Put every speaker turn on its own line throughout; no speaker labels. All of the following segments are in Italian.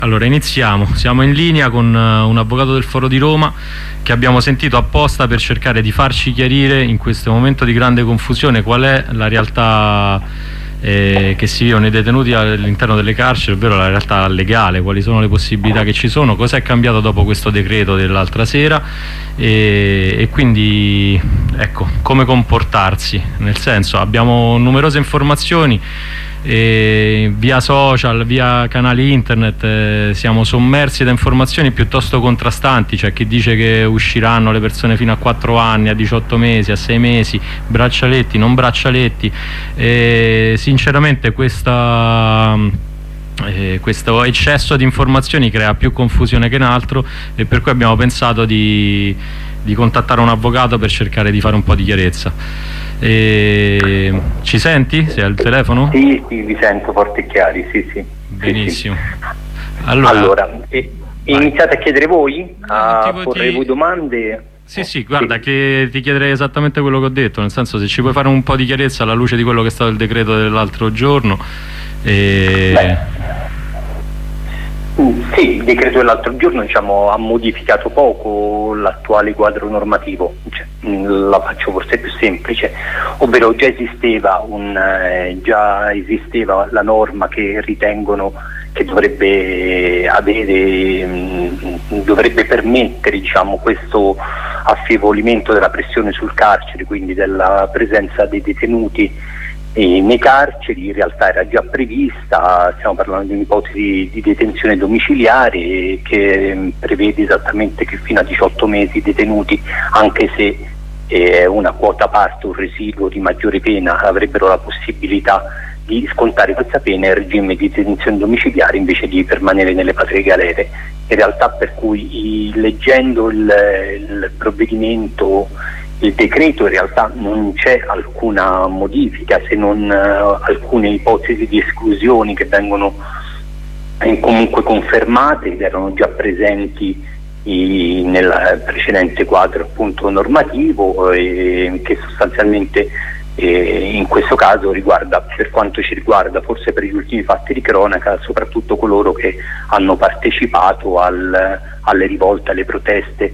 Allora iniziamo, siamo in linea con un avvocato del Foro di Roma che abbiamo sentito apposta per cercare di farci chiarire in questo momento di grande confusione qual è la realtà che si vivono i detenuti all'interno delle carceri, ovvero la realtà legale, quali sono le possibilità che ci sono, cosa è cambiato dopo questo decreto dell'altra sera e quindi ecco, come comportarsi, nel senso abbiamo numerose informazioni. Via social, via canali internet siamo sommersi da informazioni piuttosto contrastanti. C'è chi dice che usciranno le persone fino a 4 anni, a 18 mesi, a 6 mesi, braccialetti, non braccialetti. Sinceramente questo eccesso di informazioni crea più confusione che in altro, e per cui abbiamo pensato di contattare un avvocato per cercare di fare un po' di chiarezza. Ci senti? Sei al telefono?
Sì, vi sento forti e chiari, sì.
Benissimo.
Sì. Allora iniziate a chiedere voi, a porre voi domande.
Sì, guarda, che ti chiederei esattamente quello che ho detto, nel senso, se ci puoi fare un po' di chiarezza alla luce di quello che è stato il decreto dell'altro giorno.
Sì, il decreto dell'altro giorno ha modificato poco l'attuale quadro normativo, la faccio forse più semplice, ovvero già esisteva la norma che ritengono che dovrebbe permettere questo affievolimento della pressione sul carcere, quindi della presenza dei detenuti nei carceri. In realtà era già prevista, stiamo parlando di un'ipotesi di detenzione domiciliare che prevede esattamente che fino a 18 mesi i detenuti, anche se una quota parte, un residuo di maggiore pena, avrebbero la possibilità di scontare questa pena in regime di detenzione domiciliare invece di permanere nelle patrie galere. In realtà, per cui leggendo il provvedimento, il decreto, in realtà non c'è alcuna modifica, se non alcune ipotesi di esclusioni che vengono comunque confermate, che erano già presenti nel precedente quadro appunto normativo, che sostanzialmente in questo caso riguarda, per quanto ci riguarda, forse per gli ultimi fatti di cronaca, soprattutto coloro che hanno partecipato alle rivolte, alle proteste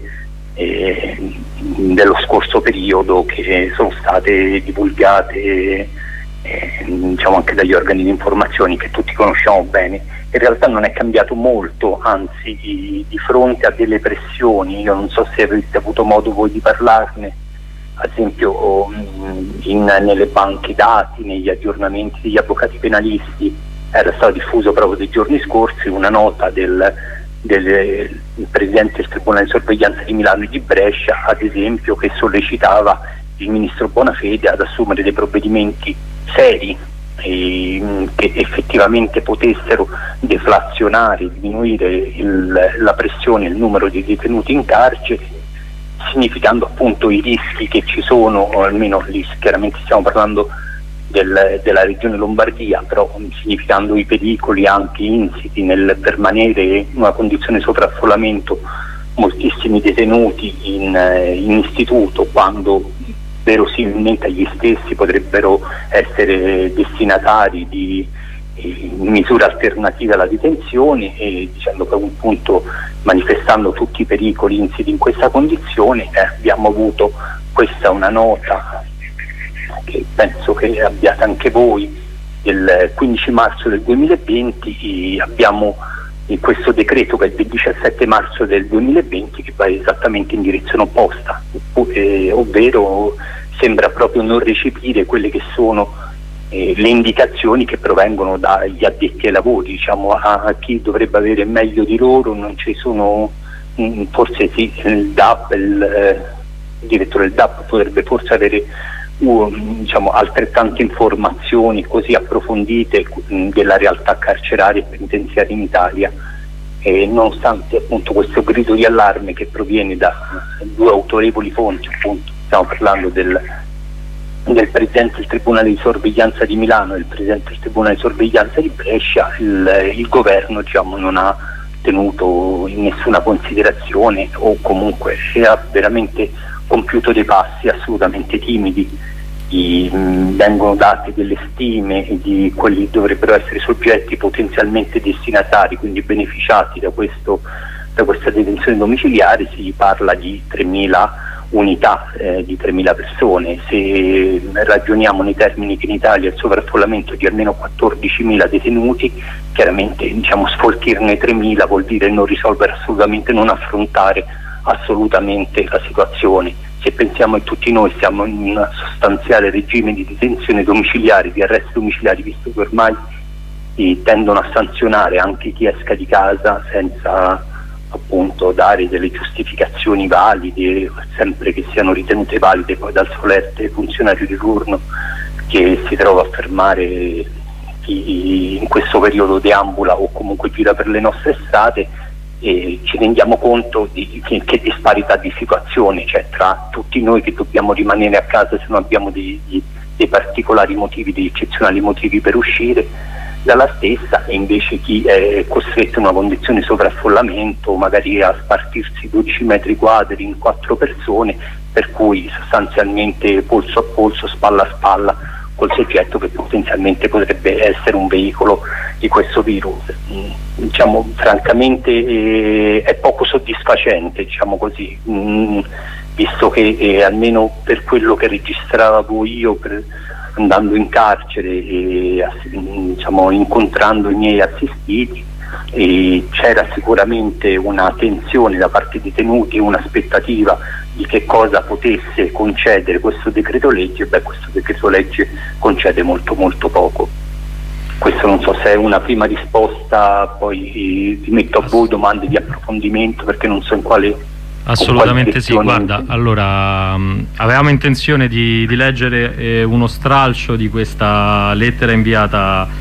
dello scorso periodo, che sono state divulgate anche dagli organi di informazione che tutti conosciamo bene. In realtà non è cambiato molto, anzi di fronte a delle pressioni, io non so se avete avuto modo voi di parlarne, ad esempio nelle banche dati, negli aggiornamenti degli avvocati penalisti, era stato diffuso proprio dei giorni scorsi una nota del Presidente del Tribunale di Sorveglianza di Milano e di Brescia, ad esempio, che sollecitava il Ministro Bonafede ad assumere dei provvedimenti seri che effettivamente potessero deflazionare, diminuire la pressione e il numero di detenuti in carcere, significando appunto i rischi che ci sono, o almeno lì chiaramente stiamo parlando della regione Lombardia, però significando i pericoli anche insiti nel permanere in una condizione di sovraffollamento moltissimi detenuti in istituto, quando verosimilmente gli stessi potrebbero essere destinatari di misure alternative alla detenzione, e dicendo che appunto, manifestando tutti i pericoli insiti in questa condizione, abbiamo avuto questa una nota che penso che abbiate anche voi, il 15 marzo del 2020 abbiamo in questo decreto, che è del 17 marzo del 2020, che va esattamente in direzione opposta, ovvero sembra proprio non recepire quelle che sono le indicazioni che provengono dagli addetti ai lavori, a chi dovrebbe avere meglio di loro non ci sono, forse sì, il DAP, il direttore del DAP potrebbe forse avere altrettante informazioni così approfondite della realtà carceraria e penitenziaria in Italia, e nonostante appunto questo grido di allarme che proviene da due autorevoli fonti, appunto stiamo parlando del Presidente del Tribunale di Sorveglianza di Milano e il Presidente del Tribunale di Sorveglianza di Brescia, il governo non ha tenuto in nessuna considerazione, o comunque ha veramente compiuto dei passi assolutamente timidi vengono date delle stime di quelli che dovrebbero essere soggetti potenzialmente destinatari, quindi beneficiati da questa detenzione domiciliare. Si parla di 3.000 unità, di 3.000 persone. Se ragioniamo nei termini che in Italia il sovraffollamento è di almeno 14.000 detenuti, chiaramente sfoltirne 3.000 vuol dire non risolvere assolutamente, non affrontare assolutamente la situazione. Se pensiamo che tutti noi siamo in un sostanziale regime di detenzione domiciliare, di arresti domiciliari, visto che ormai tendono a sanzionare anche chi esca di casa senza appunto dare delle giustificazioni valide, sempre che siano ritenute valide poi dal solerte funzionario di turno che si trova a fermare chi in questo periodo deambula o comunque gira per le nostre strade. E ci rendiamo conto di che disparità di situazione c'è tra tutti noi che dobbiamo rimanere a casa se non abbiamo dei particolari motivi, degli eccezionali motivi per uscire dalla stessa, e invece chi è costretto in una condizione di sovraffollamento, magari a spartirsi 12 metri quadri in 4 persone, per cui sostanzialmente polso a polso, spalla a spalla col soggetto che potenzialmente potrebbe essere un veicolo di questo virus. Francamente è poco soddisfacente, così, visto che almeno per quello che registravo io andando in carcere e incontrando i miei assistiti, c'era sicuramente una tensione da parte dei detenuti, un'aspettativa di che cosa potesse concedere questo decreto legge. Questo decreto legge concede molto molto poco. Questo non so se è una prima risposta, poi rimetto a voi domande di approfondimento perché non so in quale.
Assolutamente sì, guarda, allora avevamo intenzione di leggere uno stralcio di questa lettera inviata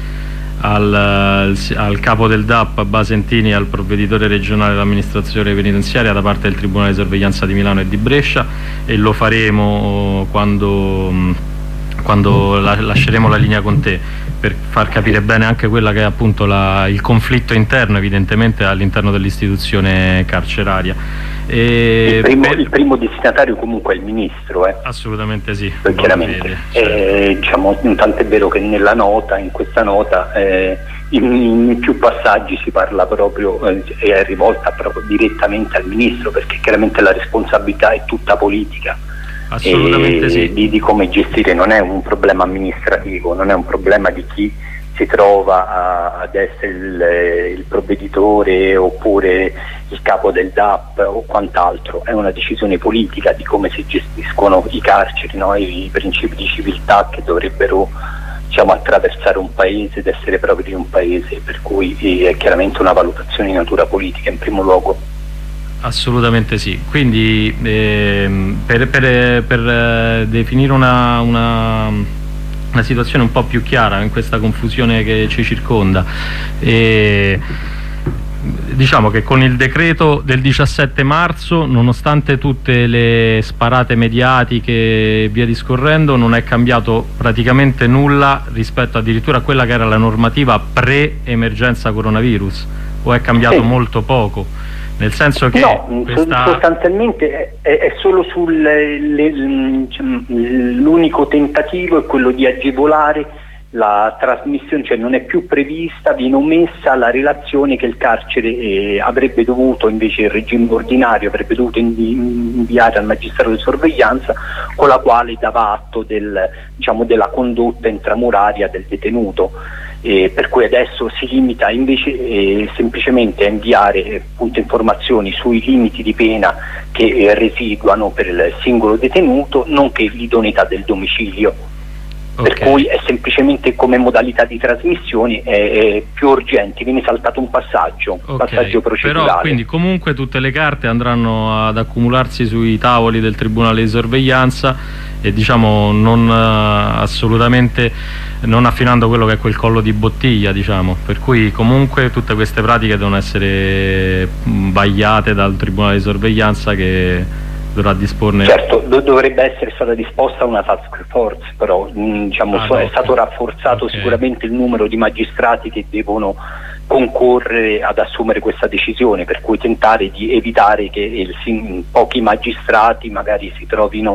al capo del DAP Basentini e al provveditore regionale dell'amministrazione penitenziaria da parte del Tribunale di Sorveglianza di Milano e di Brescia, e lo faremo quando lasceremo la linea con te, per far capire bene anche quella che è appunto il conflitto interno evidentemente all'interno dell'istituzione carceraria.
Il primo destinatario comunque è il ministro,
assolutamente sì,
chiaramente. Tant'è vero che in questa nota in più passaggi si parla proprio, è rivolta proprio direttamente al ministro, perché chiaramente la responsabilità è tutta politica.
Assolutamente sì.
Di come gestire, non è un problema amministrativo, non è un problema di chi si trova ad essere il provveditore oppure il capo del DAP o quant'altro, è una decisione politica di come si gestiscono i carceri, i principi di civiltà che dovrebbero attraversare un paese ed essere propri di un paese, per cui è chiaramente una valutazione di natura politica in primo luogo.
Assolutamente sì, quindi per definire una situazione un po' più chiara in questa confusione che ci circonda, diciamo che con il decreto del 17 marzo, nonostante tutte le sparate mediatiche e via discorrendo, non è cambiato praticamente nulla rispetto addirittura a quella che era la normativa pre-emergenza coronavirus, o è cambiato molto poco? Nel senso che
sostanzialmente è solo l'unico tentativo è quello di agevolare la trasmissione, cioè non è più prevista, viene omessa la relazione che il carcere avrebbe dovuto, invece il regime ordinario avrebbe dovuto inviare al magistrato di sorveglianza, con la quale dava atto della condotta intramuraria del detenuto. Per cui adesso si limita invece semplicemente a inviare informazioni sui limiti di pena che residuano per il singolo detenuto, nonché l'idoneità del domicilio. Per cui è semplicemente come modalità di trasmissione è più urgente, viene saltato un passaggio procedurale.
Però quindi comunque tutte le carte andranno ad accumularsi sui tavoli del Tribunale di Sorveglianza e assolutamente non affinando quello che è quel collo di bottiglia, per cui comunque tutte queste pratiche devono essere vagliate dal Tribunale di Sorveglianza, che dovrà disporne.
Certo, dovrebbe essere stata disposta una task force, però è stato rafforzato sicuramente il numero di magistrati che devono concorrere ad assumere questa decisione, per cui tentare di evitare che pochi magistrati magari si trovino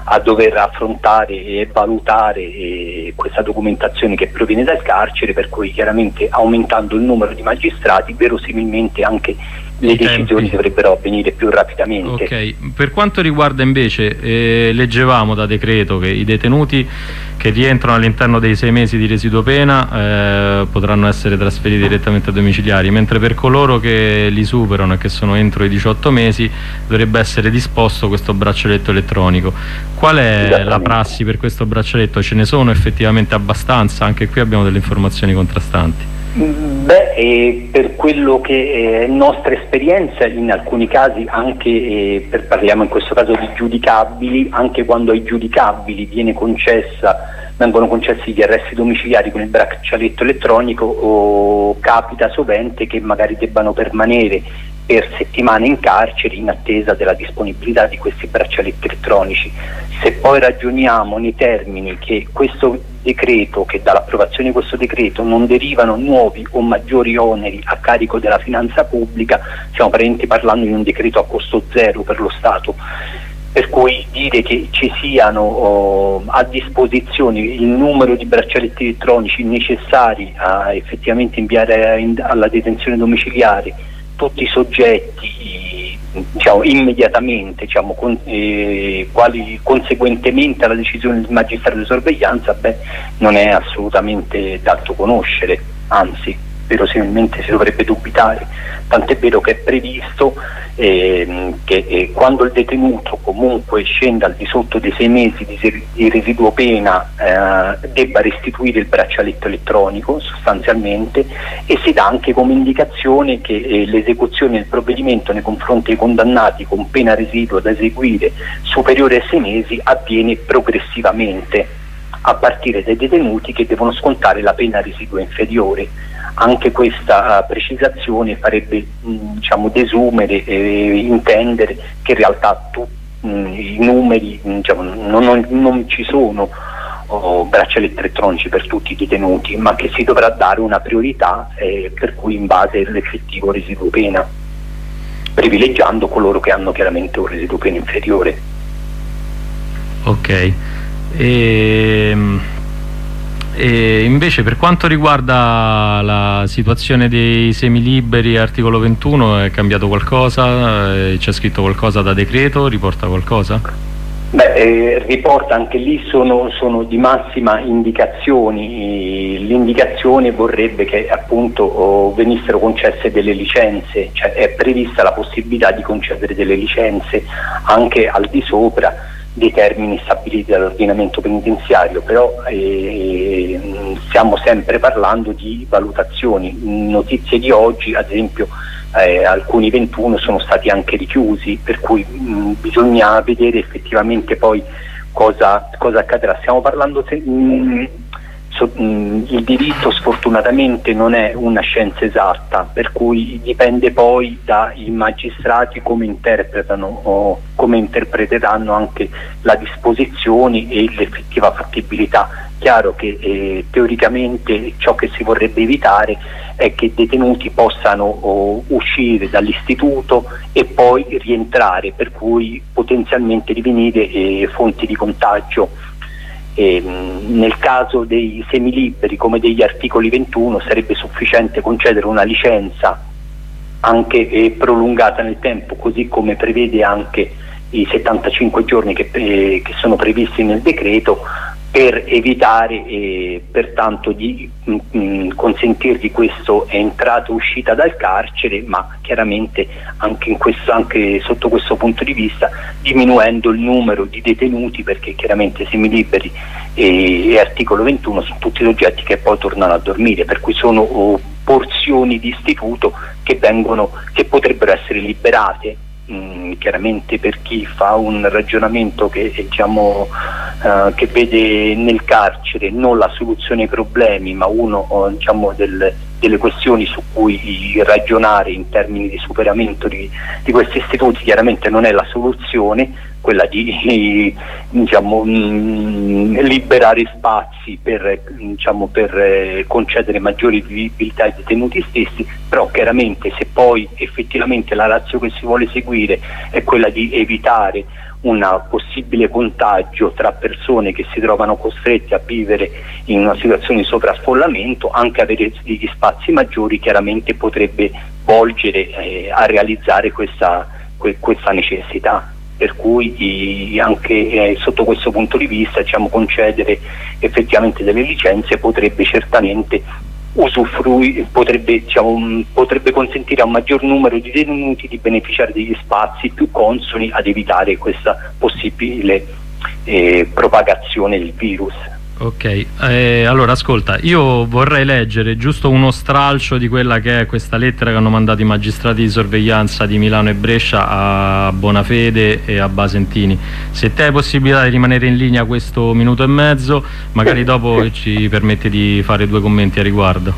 a dover affrontare e valutare questa documentazione che proviene dal carcere, per cui chiaramente aumentando il numero di magistrati verosimilmente anche le decisioni dovrebbero avvenire più rapidamente.
Ok, per quanto riguarda invece, leggevamo da decreto che i detenuti che rientrano all'interno dei 6 mesi di residuo pena potranno essere trasferiti direttamente a domiciliari, mentre per coloro che li superano e che sono entro i 18 mesi dovrebbe essere disposto questo braccialetto elettronico. Qual è la prassi per questo braccialetto? Ce ne sono effettivamente abbastanza? Anche qui abbiamo delle informazioni contrastanti.
Beh, per quello che è nostra esperienza, in alcuni casi anche, parliamo in questo caso di giudicabili, anche quando ai giudicabili vengono concessi gli arresti domiciliari con il braccialetto elettronico, o capita sovente che magari debbano permanere per settimane in carcere in attesa della disponibilità di questi braccialetti elettronici. Se poi ragioniamo nei termini che questo decreto, che dall'approvazione di questo decreto non derivano nuovi o maggiori oneri a carico della finanza pubblica, stiamo praticamente parlando di un decreto a costo zero per lo Stato, per cui dire che ci siano a disposizione il numero di braccialetti elettronici necessari a effettivamente inviare alla detenzione domiciliare tutti i soggetti, diciamo, immediatamente, diciamo, quali conseguentemente alla decisione del magistrato di sorveglianza, non è assolutamente dato conoscere, anzi verosimilmente si dovrebbe dubitare, tant'è vero che è previsto che quando il detenuto comunque scenda al di sotto dei 6 mesi di residuo pena debba restituire il braccialetto elettronico sostanzialmente, e si dà anche come indicazione che l'esecuzione del provvedimento nei confronti dei condannati con pena residua da eseguire superiore ai 6 mesi avviene progressivamente a partire dai detenuti che devono scontare la pena residua inferiore. Anche questa precisazione farebbe diciamo, desumere e intendere che in realtà i numeri, diciamo, non ci sono braccialetti elettronici per tutti i detenuti, ma che si dovrà dare una priorità per cui in base all'effettivo residuo pena, privilegiando coloro che hanno chiaramente un residuo pena inferiore.
Ok. E invece per quanto riguarda la situazione dei semiliberi, articolo 21, è cambiato qualcosa? C'è scritto qualcosa da decreto? Riporta qualcosa?
Riporta, anche lì sono di massima indicazioni. L'indicazione vorrebbe che appunto venissero concesse delle licenze, cioè è prevista la possibilità di concedere delle licenze anche al di sopra dei termini stabiliti dall'ordinamento penitenziario, però stiamo sempre parlando di valutazioni. Notizie di oggi, ad esempio, alcuni 21 sono stati anche richiusi, per cui bisogna vedere effettivamente poi cosa accadrà. Stiamo parlando il diritto sfortunatamente non è una scienza esatta, per cui dipende poi dai magistrati come interpretano o come interpreteranno anche la disposizione e l'effettiva fattibilità. Chiaro che teoricamente ciò che si vorrebbe evitare è che i detenuti possano uscire dall'istituto e poi rientrare, per cui potenzialmente divenire fonti di contagio. Nel caso dei semiliberi come degli articoli 21 sarebbe sufficiente concedere una licenza anche prolungata nel tempo, così come prevede anche i 75 giorni che sono previsti nel decreto, per evitare pertanto di consentirgli questo entrata e uscita dal carcere, ma chiaramente anche sotto questo punto di vista diminuendo il numero di detenuti, perché chiaramente semiliberi e articolo 21 sono tutti soggetti che poi tornano a dormire, per cui sono porzioni di istituto che potrebbero essere liberate. Chiaramente per chi fa un ragionamento che vede nel carcere non la soluzione ai problemi, ma delle questioni su cui ragionare in termini di superamento di questi istituti, chiaramente non è la soluzione quella di liberare spazi per concedere maggiori vivibilità ai detenuti stessi, però chiaramente se poi effettivamente la ratio che si vuole seguire è quella di evitare un possibile contagio tra persone che si trovano costrette a vivere in una situazione di sovraffollamento, anche avere degli spazi maggiori chiaramente potrebbe volgere a realizzare questa necessità. Per cui anche sotto questo punto di vista, diciamo, concedere effettivamente delle licenze potrebbe certamente potrebbe consentire a un maggior numero di detenuti di beneficiare degli spazi più consoni ad evitare questa possibile propagazione del virus.
Ok, allora ascolta, io vorrei leggere giusto uno stralcio di quella che è questa lettera che hanno mandato i magistrati di sorveglianza di Milano e Brescia a Bonafede e a Basentini. Se te hai possibilità di rimanere in linea questo minuto e mezzo, magari dopo ci permette di fare 2 commenti a riguardo.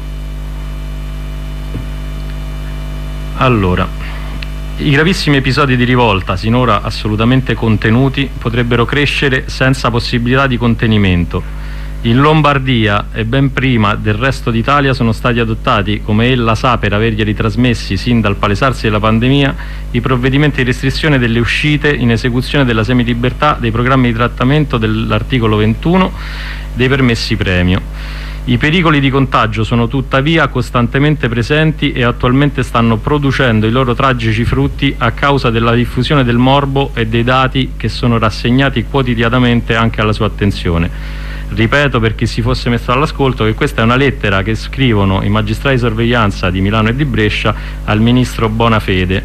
Allora, i gravissimi episodi di rivolta, sinora assolutamente contenuti, potrebbero crescere senza possibilità di contenimento. In Lombardia e ben prima del resto d'Italia sono stati adottati, come ella sa per averglieli trasmessi sin dal palesarsi della pandemia, i provvedimenti di restrizione delle uscite in esecuzione della semilibertà dei programmi di trattamento dell'articolo 21 dei permessi premio. I pericoli di contagio sono tuttavia costantemente presenti e attualmente stanno producendo i loro tragici frutti a causa della diffusione del morbo e dei dati che sono rassegnati quotidianamente anche alla sua attenzione. Ripeto, per chi si fosse messo all'ascolto, che questa è una lettera che scrivono i magistrati di sorveglianza di Milano e di Brescia al ministro Bonafede.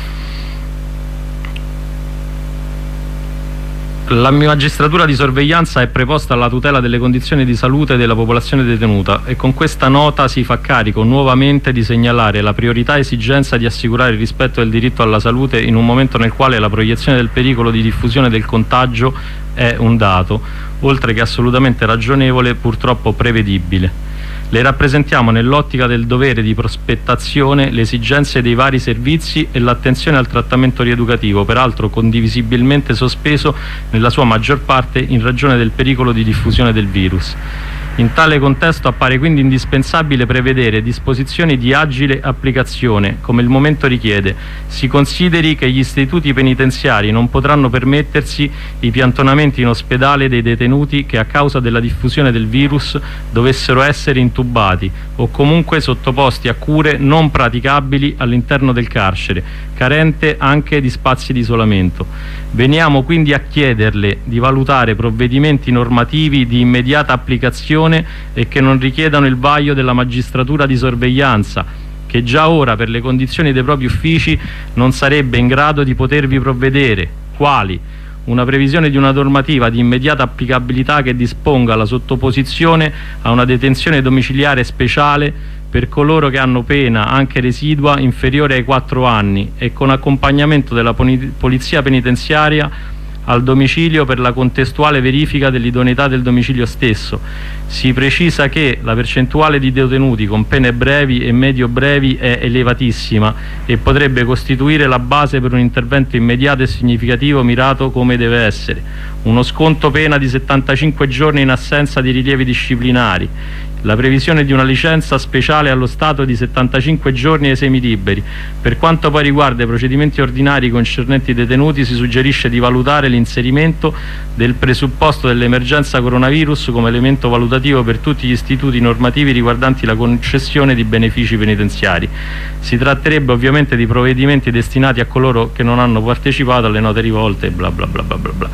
La magistratura di sorveglianza è preposta alla tutela delle condizioni di salute della popolazione detenuta e con questa nota si fa carico nuovamente di segnalare la priorità esigenza di assicurare il rispetto del diritto alla salute in un momento nel quale la proiezione del pericolo di diffusione del contagio è un dato, oltre che assolutamente ragionevole, purtroppo prevedibile. Le rappresentiamo nell'ottica del dovere di prospettazione le esigenze dei vari servizi e l'attenzione al trattamento rieducativo, peraltro condivisibilmente sospeso nella sua maggior parte in ragione del pericolo di diffusione del virus. In tale contesto appare quindi indispensabile prevedere disposizioni di agile applicazione, come il momento richiede. Si consideri che gli istituti penitenziari non potranno permettersi i piantonamenti in ospedale dei detenuti che a causa della diffusione del virus dovessero essere intubati o comunque sottoposti a cure non praticabili all'interno del carcere, carente anche di spazi di isolamento. Veniamo quindi a chiederle di valutare provvedimenti normativi di immediata applicazione e che non richiedano il vaglio della magistratura di sorveglianza, che già ora per le condizioni dei propri uffici non sarebbe in grado di potervi provvedere. Quali? Una previsione di una normativa di immediata applicabilità che disponga la sottoposizione a una detenzione domiciliare speciale per coloro che hanno pena anche residua inferiore ai 4 anni e con accompagnamento della polizia penitenziaria al domicilio per la contestuale verifica dell'idoneità del domicilio stesso. Si precisa che la percentuale di detenuti con pene brevi e medio-brevi è elevatissima e potrebbe costituire la base per un intervento immediato e significativo mirato come deve essere. Uno sconto pena di 75 giorni in assenza di rilievi disciplinari, la previsione di una licenza speciale allo Stato di 75 giorni ai semiliberi. Per quanto poi riguarda i procedimenti ordinari concernenti i detenuti, si suggerisce di valutare l'inserimento del presupposto dell'emergenza coronavirus come elemento valutativo per tutti gli istituti normativi riguardanti la concessione di benefici penitenziari. Si tratterebbe ovviamente di provvedimenti destinati a coloro che non hanno partecipato alle note rivolte, bla bla bla bla bla bla.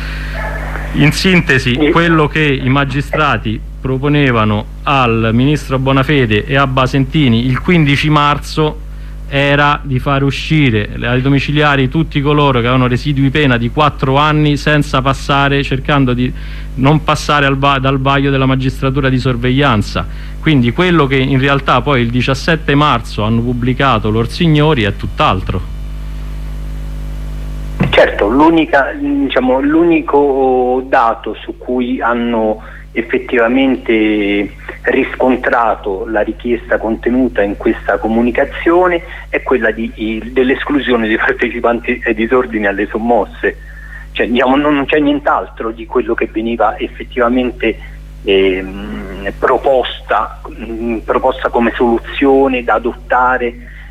In sintesi, quello che i magistrati proponevano al ministro Bonafede e a Basentini il 15 marzo era di far uscire ai domiciliari tutti coloro che avevano residui pena di 4 anni senza passare, cercando di non passare dal vaglio della magistratura di sorveglianza. Quindi quello che in realtà poi il 17 marzo hanno pubblicato l'Orsignori è tutt'altro.
Certo, l'unico dato su cui hanno effettivamente riscontrato la richiesta contenuta in questa comunicazione è quella dell'esclusione dei partecipanti ai disordini alle sommosse. Cioè, non c'è nient'altro di quello che veniva effettivamente proposta come soluzione da adottare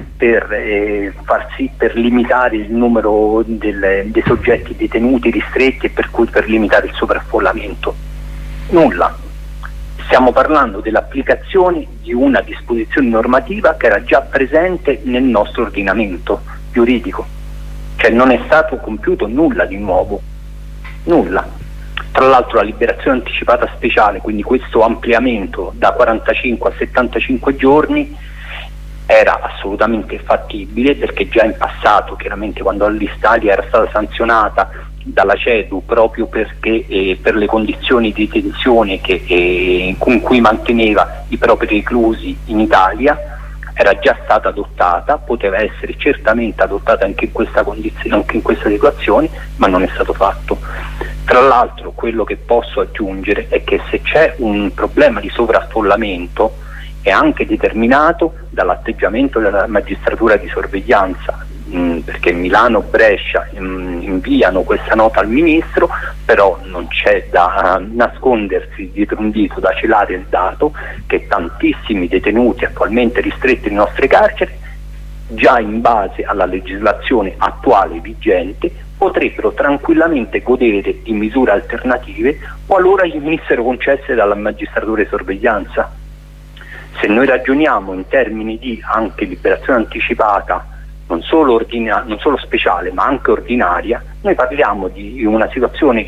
per limitare il numero dei soggetti detenuti ristretti e per limitare il sovraffollamento. Nulla. Stiamo parlando dell'applicazione di una disposizione normativa che era già presente nel nostro ordinamento giuridico, cioè non è stato compiuto nulla di nuovo, nulla. Tra l'altro la liberazione anticipata speciale, quindi questo ampliamento da 45 a 75 giorni, era assolutamente fattibile, perché già in passato, chiaramente quando l'Italia era stata sanzionata dalla CEDU proprio perché per le condizioni di detenzione con cui manteneva i propri reclusi in Italia, era già stata adottata, poteva essere certamente adottata anche in questa condizione, anche in questa situazione, ma non è stato fatto. Tra l'altro quello che posso aggiungere è che se c'è un problema di sovraffollamento è anche determinato dall'atteggiamento della magistratura di sorveglianza, perché Milano e Brescia inviano questa nota al ministro, però non c'è da nascondersi dietro un dito, da celare il dato che tantissimi detenuti attualmente ristretti nelle nostre carceri, già in base alla legislazione attuale vigente, potrebbero tranquillamente godere di misure alternative qualora gli venissero concesse dalla magistratura di sorveglianza. Se noi ragioniamo in termini di anche liberazione anticipata, non solo speciale ma anche ordinaria, noi parliamo di una situazione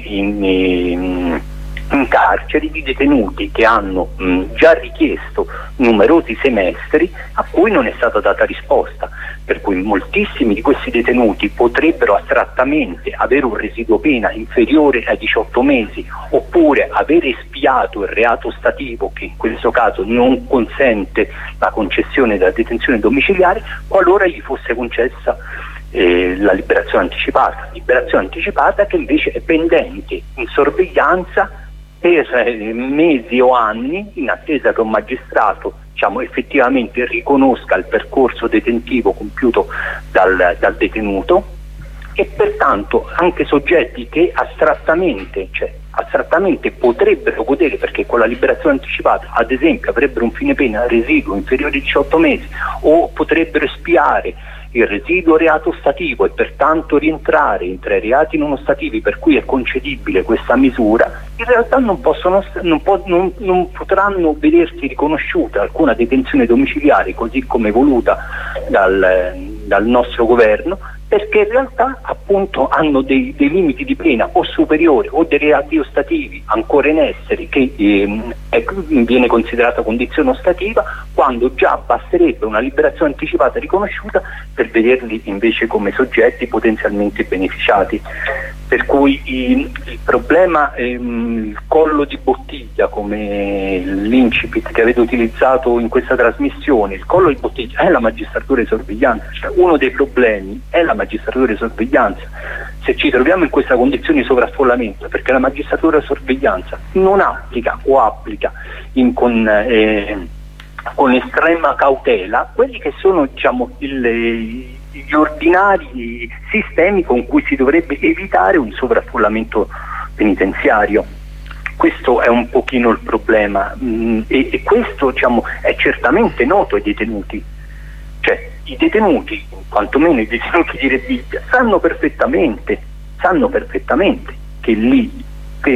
in carceri di detenuti che hanno già richiesto numerosi semestri a cui non è stata data risposta, per cui moltissimi di questi detenuti potrebbero astrattamente avere un residuo pena inferiore ai 18 mesi, oppure avere espiato il reato ostativo, che in questo caso non consente la concessione della detenzione domiciliare, qualora gli fosse concessa la liberazione anticipata che invece è pendente in sorveglianza per mesi o anni, in attesa che un magistrato effettivamente riconosca il percorso detentivo compiuto dal detenuto, e pertanto anche soggetti che astrattamente potrebbero godere, perché con la liberazione anticipata ad esempio avrebbero un fine pena residuo inferiore ai 18 mesi, o potrebbero espiare il residuo reato ostativo e pertanto rientrare tra i reati non ostativi per cui è concedibile questa misura, in realtà non potranno vedersi riconosciuta alcuna detenzione domiciliare così come voluta dal nostro governo, perché in realtà appunto hanno dei limiti di pena o superiori o dei reati ostativi ancora in essere, che viene considerata condizione ostativa, quando già basterebbe una liberazione anticipata riconosciuta per vederli invece come soggetti potenzialmente beneficiati. Per cui il problema, il collo di bottiglia, come l'incipit che avete utilizzato in questa trasmissione, il collo di bottiglia è la magistratura di sorveglianza, cioè uno dei problemi è la magistratura di sorveglianza. Se ci troviamo in questa condizione di sovraffollamento perché la magistratura di sorveglianza non applica o applica con estrema cautela quelli che sono gli ordinari sistemi con cui si dovrebbe evitare un sovraffollamento penitenziario. Questo è un pochino il problema, e questo è certamente noto ai detenuti, cioè i detenuti, quantomeno i detenuti di Rebibbia, sanno perfettamente che lì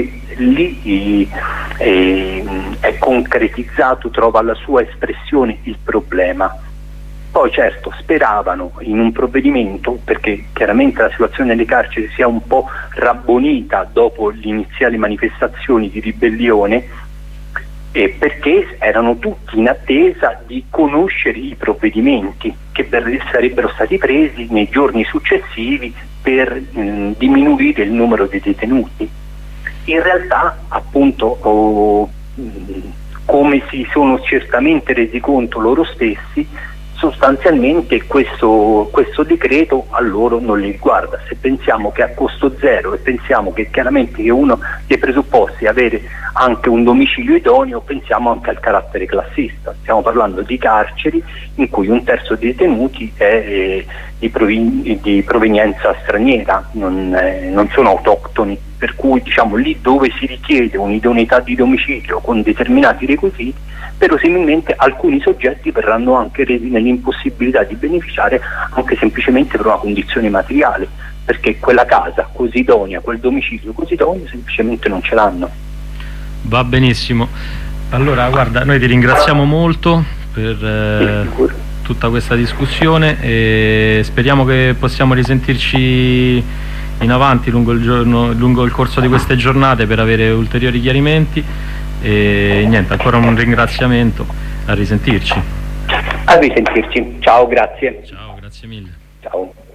è concretizzato, trova la sua espressione il problema. Poi certo speravano in un provvedimento, perché chiaramente la situazione nelle carceri si è un po' rabbonita dopo le iniziali manifestazioni di ribellione, perché erano tutti in attesa di conoscere i provvedimenti che sarebbero stati presi nei giorni successivi per diminuire il numero di detenuti. In realtà appunto come si sono certamente resi conto loro stessi, sostanzialmente questo decreto a loro non li riguarda. Se pensiamo che è a costo zero e pensiamo che chiaramente che uno dei presupposti è avere anche un domicilio idoneo, pensiamo anche al carattere classista. Stiamo parlando di carceri in cui un terzo dei detenuti è di provenienza straniera, non sono autoctoni. per cui diciamo lì dove si richiede un'idoneità di domicilio con determinati requisiti, verosimilmente alcuni soggetti verranno anche resi nell'impossibilità di beneficiare anche semplicemente per una condizione materiale, perché quella casa così idonea, quel domicilio così idoneo semplicemente non ce l'hanno.
Va benissimo, allora guarda, noi ti ringraziamo molto per tutta questa discussione e speriamo che possiamo risentirci in avanti lungo il corso di queste giornate per avere ulteriori chiarimenti e niente, ancora un ringraziamento, a risentirci.
A risentirci, ciao, grazie.
Ciao, grazie mille.
Ciao.